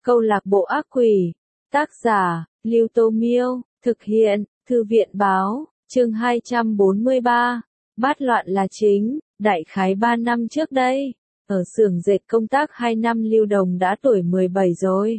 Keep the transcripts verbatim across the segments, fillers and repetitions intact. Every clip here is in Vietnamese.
Câu lạc bộ ác quỷ. Tác giả, Lưu Tô Miêu. Thực hiện, Thư viện Báo. Chương hai trăm bốn mươi ba. Bát loạn là chính. Đại khái ba năm trước đây, ở xưởng dệt công tác hai năm Lưu Đồng đã tuổi mười bảy rồi.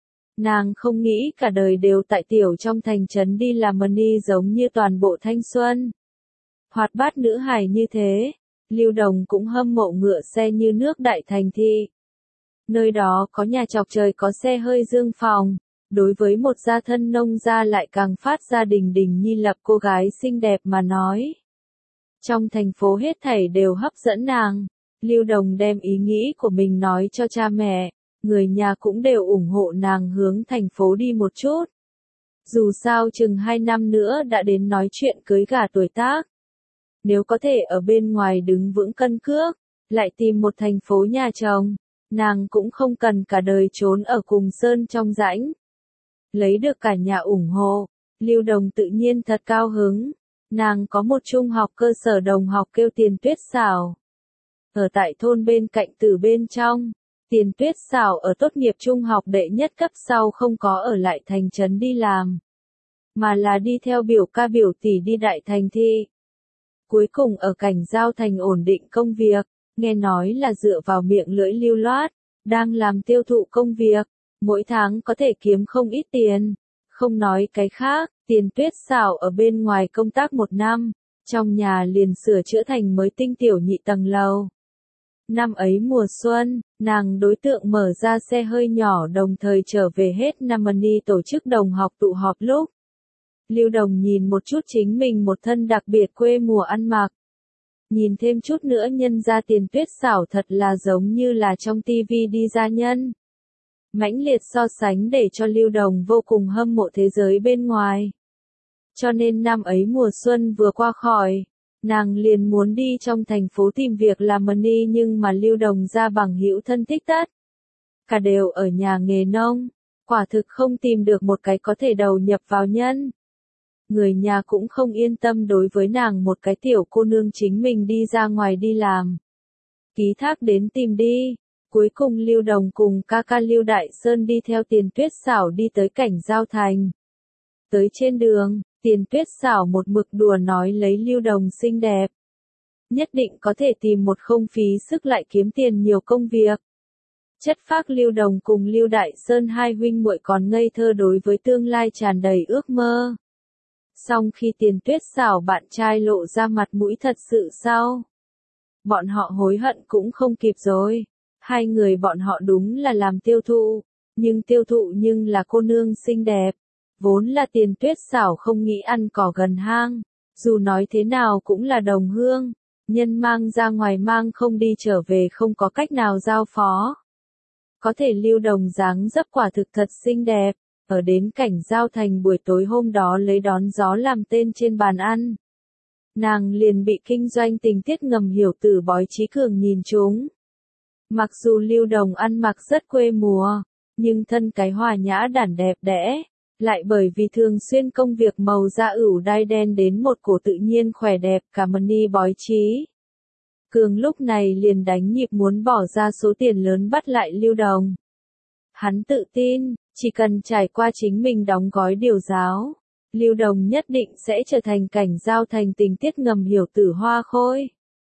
Nàng không nghĩ cả đời đều tại tiểu trong thành trấn đi làm money giống như toàn bộ thanh xuân. Hoạt bát nữ hài như thế, Lưu Đồng cũng hâm mộ ngựa xe như nước đại thành thị. Nơi đó có nhà chọc trời, có xe hơi dương phòng, đối với một gia thân nông gia lại càng phát ra đình đình nhi lập cô gái xinh đẹp mà nói. Trong thành phố hết thảy đều hấp dẫn nàng, Lưu Đồng đem ý nghĩ của mình nói cho cha mẹ, người nhà cũng đều ủng hộ nàng hướng thành phố đi một chút. Dù sao chừng hai năm nữa đã đến nói chuyện cưới gả tuổi tác. Nếu có thể ở bên ngoài đứng vững cân cước, lại tìm một thành phố nhà chồng, nàng cũng không cần cả đời trốn ở cùng sơn trong rãnh. Lấy được cả nhà ủng hộ, Lưu Đồng tự nhiên thật cao hứng. Nàng có một trung học cơ sở đồng học kêu Tiền Tuyết Xảo. Ở tại thôn bên cạnh từ bên trong, Tiền Tuyết Xảo ở tốt nghiệp trung học đệ nhất cấp sau không có ở lại thành trấn đi làm, mà là đi theo biểu ca biểu tỷ đi đại thành thị. Cuối cùng ở Cảnh Giao thành ổn định công việc, nghe nói là dựa vào miệng lưỡi lưu loát, đang làm tiêu thụ công việc, mỗi tháng có thể kiếm không ít tiền. Không nói cái khác, Tiền Tuyết Xảo ở bên ngoài công tác một năm, trong nhà liền sửa chữa thành mới tinh tiểu nhị tầng lầu. Năm ấy mùa xuân, nàng đối tượng mở ra xe hơi nhỏ đồng thời trở về hết năm money tổ chức đồng học tụ họp lúc. Lưu Đồng nhìn một chút chính mình một thân đặc biệt quê mùa ăn mặc. Nhìn thêm chút nữa nhân ra Tiền Tuyết Xảo thật là giống như là trong tivi đi gia nhân. Mãnh liệt so sánh để cho Lưu Đồng vô cùng hâm mộ thế giới bên ngoài. Cho nên năm ấy mùa xuân vừa qua khỏi, nàng liền muốn đi trong thành phố tìm việc làm money, nhưng mà Lưu Đồng ra bằng hữu thân thích tất cả đều ở nhà nghề nông, quả thực không tìm được một cái có thể đầu nhập vào nhân. Người nhà cũng không yên tâm đối với nàng một cái tiểu cô nương chính mình đi ra ngoài đi làm. Ký thác đến tìm đi. Cuối cùng Lưu Đồng cùng ca ca Lưu Đại Sơn đi theo Tiền Tuyết Xảo đi tới Cảnh Giao thành. Tới trên đường, Tiền Tuyết Xảo một mực đùa nói lấy Lưu Đồng xinh đẹp, nhất định có thể tìm một không phí sức lại kiếm tiền nhiều công việc. Chất phác Lưu Đồng cùng Lưu Đại Sơn hai huynh muội còn ngây thơ đối với tương lai tràn đầy ước mơ. Song khi Tiền Tuyết Xảo bạn trai lộ ra mặt mũi thật sự sau, bọn họ hối hận cũng không kịp rồi. Hai người bọn họ đúng là làm tiêu thụ, nhưng tiêu thụ nhưng là cô nương xinh đẹp. Vốn là Tiền Tuyết Xảo không nghĩ ăn cỏ gần hang, dù nói thế nào cũng là đồng hương, nhân mang ra ngoài mang không đi trở về không có cách nào giao phó. Có thể Lưu Đồng dáng dấp quả thực thật xinh đẹp, ở đến Cảnh Giao thành buổi tối hôm đó lấy đón gió làm tên trên bàn ăn. Nàng liền bị kinh doanh tình tiết ngầm hiểu tử Bói Chí Cường nhìn trúng. Mặc dù Lưu Đồng ăn mặc rất quê mùa, nhưng thân cái hòa nhã đản đẹp đẽ, lại bởi vì thường xuyên công việc màu da ửu đai đen đến một cổ tự nhiên khỏe đẹp cả money Bói Chí Cường lúc này liền đánh nhịp muốn bỏ ra số tiền lớn bắt lại Lưu Đồng. Hắn tự tin, chỉ cần trải qua chính mình đóng gói điều giáo, Lưu Đồng nhất định sẽ trở thành Cảnh Giao thành tình tiết ngầm hiểu tử hoa khôi.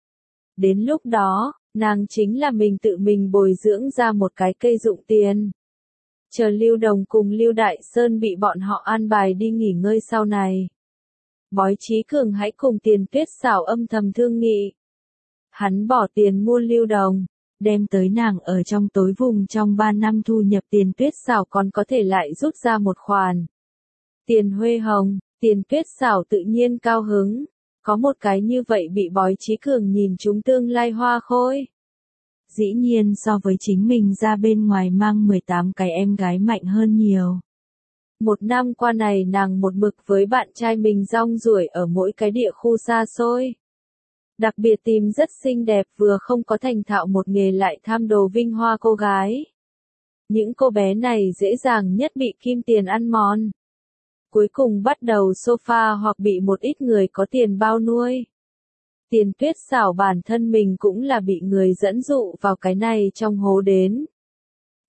Đến lúc đó, nàng chính là mình tự mình bồi dưỡng ra một cái cây dụng tiền. Chờ Lưu Đồng cùng Lưu Đại Sơn bị bọn họ an bài đi nghỉ ngơi sau này, Bói Chí Cường hãy cùng Tiền Tuyết Xảo âm thầm thương nghị. Hắn bỏ tiền mua Lưu Đồng, đem tới nàng ở trong tối vùng trong ba năm thu nhập Tiền Tuyết Xảo còn có thể lại rút ra một khoản tiền huê hồng. Tiền Tuyết Xảo tự nhiên cao hứng. Có một cái như vậy bị Bói Chí Cường nhìn trúng tương lai hoa khôi. Dĩ nhiên so với chính mình ra bên ngoài mang mười tám cái em gái mạnh hơn nhiều. Một năm qua này nàng một mực với bạn trai mình rong ruổi ở mỗi cái địa khu xa xôi. Đặc biệt tìm rất xinh đẹp vừa không có thành thạo một nghề lại tham đồ vinh hoa cô gái. Những cô bé này dễ dàng nhất bị kim tiền ăn mòn. Cuối cùng bắt đầu sofa hoặc bị một ít người có tiền bao nuôi. Tiền Tuyết Xảo bản thân mình cũng là bị người dẫn dụ vào cái này trong hố đến.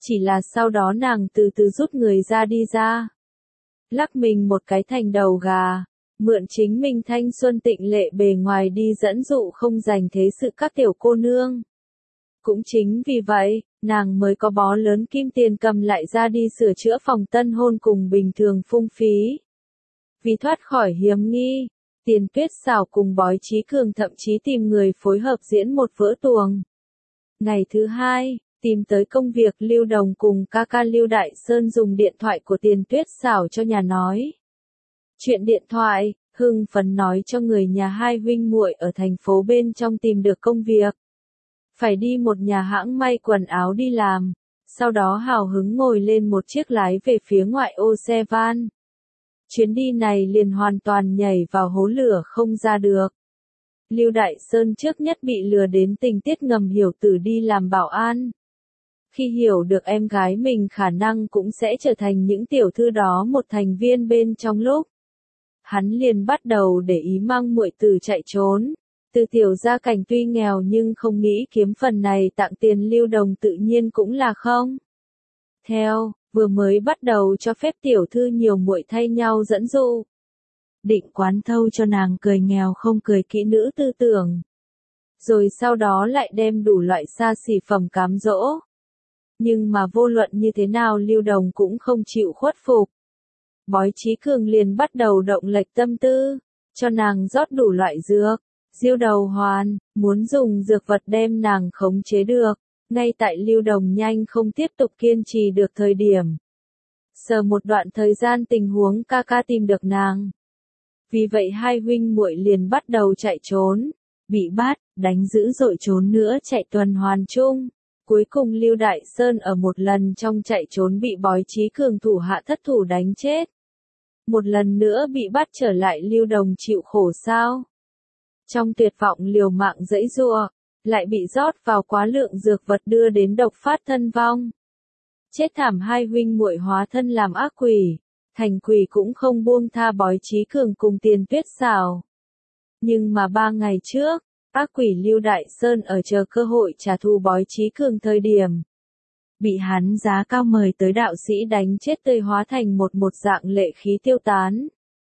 Chỉ là sau đó nàng từ từ rút người ra đi ra. Lắc mình một cái thành đầu gà, mượn chính mình thanh xuân tịnh lệ bề ngoài đi dẫn dụ không dành thế sự các tiểu cô nương. Cũng chính vì vậy, nàng mới có bó lớn kim tiền cầm lại ra đi sửa chữa phòng tân hôn cùng bình thường phung phí. Vì thoát khỏi hiếm nghi, Tiền Tuyết Xảo cùng Bói Chí Cường thậm chí tìm người phối hợp diễn một vở tuồng. Ngày thứ hai, tìm tới công việc Lưu Đồng cùng ca ca Lưu Đại Sơn dùng điện thoại của Tiền Tuyết Xảo cho nhà nói. Chuyện điện thoại, hưng phấn nói cho người nhà hai huynh muội ở thành phố bên trong tìm được công việc. Phải đi một nhà hãng may quần áo đi làm, sau đó hào hứng ngồi lên một chiếc lái về phía ngoại ô xe van. Chuyến đi này liền hoàn toàn nhảy vào hố lửa không ra được. Lưu Đại Sơn trước nhất bị lừa đến tình tiết ngầm Hiểu Tử đi làm bảo an. Khi hiểu được em gái mình khả năng cũng sẽ trở thành những tiểu thư đó một thành viên bên trong lúc, hắn liền bắt đầu để ý mang muội tử chạy trốn. Từ tiểu gia cảnh tuy nghèo nhưng không nghĩ kiếm phần này tặng tiền Lưu Đồng tự nhiên cũng là không. Theo, vừa mới bắt đầu cho phép tiểu thư nhiều muội thay nhau dẫn dụ. Định quán thâu cho nàng cười nghèo không cười kỹ nữ tư tưởng. Rồi sau đó lại đem đủ loại xa xỉ phẩm cám dỗ. Nhưng mà vô luận như thế nào Lưu Đồng cũng không chịu khuất phục. Bói Chí Cường liền bắt đầu động lệch tâm tư, cho nàng rót đủ loại dược, diêu đầu hoàn, muốn dùng dược vật đem nàng khống chế được. Ngay tại Lưu Đồng nhanh không tiếp tục kiên trì được thời điểm. Sờ một đoạn thời gian tình huống ca ca tìm được nàng. Vì vậy hai huynh muội liền bắt đầu chạy trốn, bị bắt, đánh dữ dội trốn nữa chạy tuần hoàn chung. Cuối cùng Lưu Đại Sơn ở một lần trong chạy trốn bị Bói Chí Cường thủ hạ thất thủ đánh chết. Một lần nữa bị bắt trở lại Lưu Đồng chịu khổ sao. Trong tuyệt vọng liều mạng giãy giụa, lại bị rót vào quá lượng dược vật đưa đến độc phát thân vong. Chết thảm hai huynh muội hóa thân làm ác quỷ, thành quỷ cũng không buông tha Bói Chí Cường cùng Tiền Tuyết Xảo. Nhưng mà ba ngày trước, ác quỷ Lưu Đại Sơn ở chờ cơ hội trả thù Bói Chí Cường thời điểm. Bị hắn giá cao mời tới đạo sĩ đánh chết tươi hóa thành một một dạng lệ khí tiêu tán.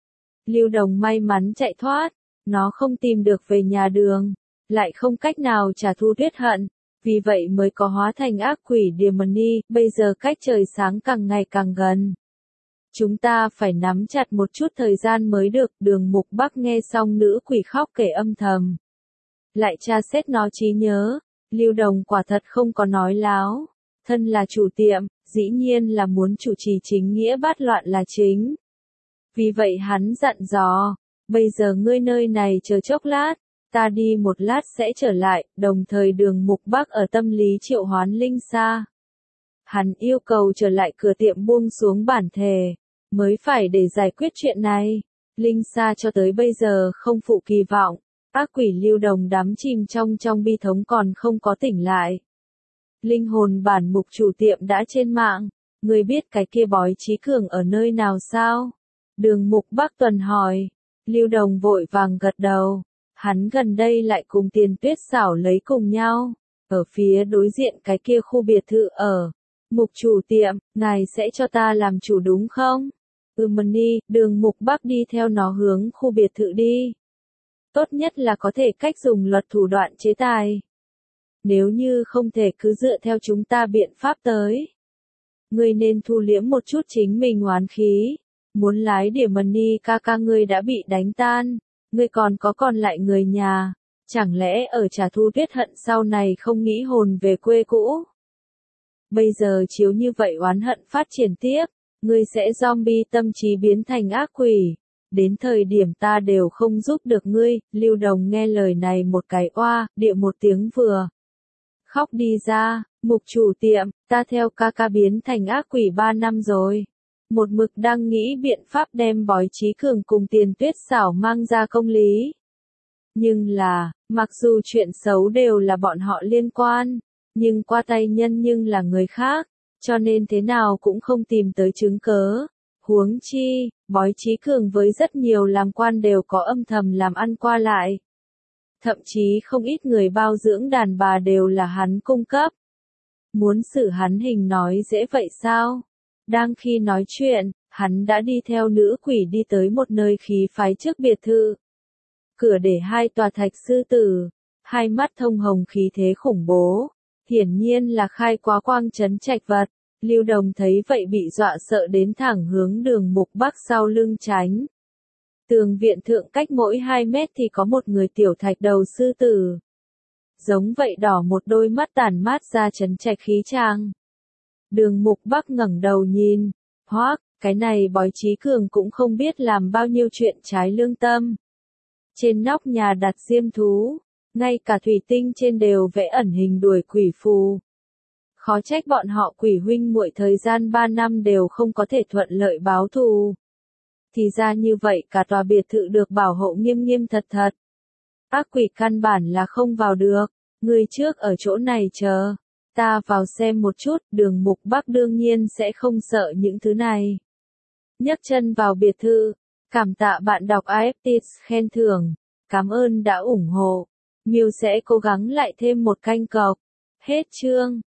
Lưu Đồng may mắn chạy thoát, nó không tìm được về nhà đường, lại không cách nào trả thù tuyết hận, vì vậy mới có hóa thành ác quỷ Diamond, bây giờ cách trời sáng càng ngày càng gần. Chúng ta phải nắm chặt một chút thời gian mới được. Đường Mục Bắc nghe xong nữ quỷ khóc kể âm thầm. Lại tra xét nó trí nhớ, Lưu Đồng quả thật không có nói láo. Thân là chủ tiệm, dĩ nhiên là muốn chủ trì chính nghĩa bát loạn là chính. Vì vậy hắn dặn dò, bây giờ ngươi nơi này chờ chốc lát, ta đi một lát sẽ trở lại, đồng thời Đường Mục Bắc ở tâm lý triệu hoán Linh Sa. Hắn yêu cầu trở lại cửa tiệm buông xuống bản thề, mới phải để giải quyết chuyện này. Linh Sa cho tới bây giờ không phụ kỳ vọng, ác quỷ Lưu Đồng đắm chìm trong trong bi thống còn không có tỉnh lại. Linh hồn bản mục chủ tiệm đã trên mạng, người biết cái kia Bói Chí Cường ở nơi nào sao? Đường Mục Bắc tuần hỏi, Lưu Đồng vội vàng gật đầu, hắn gần đây lại cùng Tiền Tuyết Xảo lấy cùng nhau, ở phía đối diện cái kia khu biệt thự ở. Mục chủ tiệm, ngài sẽ cho ta làm chủ đúng không? Ừm đi, Đường Mục Bắc đi theo nó hướng khu biệt thự đi. Tốt nhất là có thể cách dùng luật thủ đoạn chế tài. Nếu như không thể cứ dựa theo chúng ta biện pháp tới. Ngươi nên thu liễm một chút chính mình oán khí. Muốn lái Diamond ca ca ngươi đã bị đánh tan. Ngươi còn có còn lại người nhà. Chẳng lẽ ở trả thù tuyết hận sau này không nghĩ hồn về quê cũ? Bây giờ chiếu như vậy oán hận phát triển tiếp. Ngươi sẽ zombie tâm trí biến thành ác quỷ. Đến thời điểm ta đều không giúp được ngươi. Lưu Đồng nghe lời này một cái oa, địa một tiếng vừa. Khóc đi ra, mục chủ tiệm, ta theo ca ca biến thành ác quỷ ba năm rồi. Một mực đang nghĩ biện pháp đem Bói Chí Cường cùng Tiền Tuyết Xảo mang ra công lý. Nhưng là, mặc dù chuyện xấu đều là bọn họ liên quan, nhưng qua tay nhân nhưng là người khác, cho nên thế nào cũng không tìm tới chứng cớ. Huống chi, Bói Chí Cường với rất nhiều làm quan đều có âm thầm làm ăn qua lại. Thậm chí không ít người bao dưỡng đàn bà đều là hắn cung cấp. Muốn xử hắn hình nói dễ vậy sao? Đang khi nói chuyện, hắn đã đi theo nữ quỷ đi tới một nơi khí phái trước biệt thự. Cửa để hai tòa thạch sư tử, hai mắt thông hồng khí thế khủng bố, hiển nhiên là khai quá quang trấn trạch vật. Lưu Đồng thấy vậy bị dọa sợ đến thẳng hướng Đường Mục Bắc sau lưng tránh. Tường viện thượng cách mỗi hai mét thì có một người tiểu thạch đầu sư tử. Giống vậy đỏ một đôi mắt tàn mát ra trấn trạch khí trang. Đường Mục Bắc ngẩng đầu nhìn, hoác, cái này bói trí cường cũng không biết làm bao nhiêu chuyện trái lương tâm. Trên nóc nhà đặt diêm thú, ngay cả thủy tinh trên đều vẽ ẩn hình đuổi quỷ phù. Khó trách bọn họ quỷ huynh muội thời gian ba năm đều không có thể thuận lợi báo thù. Thì ra như vậy cả tòa biệt thự được bảo hộ nghiêm nghiêm thật thật. Ác quỷ căn bản là không vào được, người trước ở chỗ này chờ. Ta vào xem một chút, Đường Mục Bắc đương nhiên sẽ không sợ những thứ này. Nhấc chân vào biệt thự, cảm tạ bạn đọc a ép tê khen thưởng, cảm ơn đã ủng hộ. Miu sẽ cố gắng lại thêm một canh cọc. Hết chương.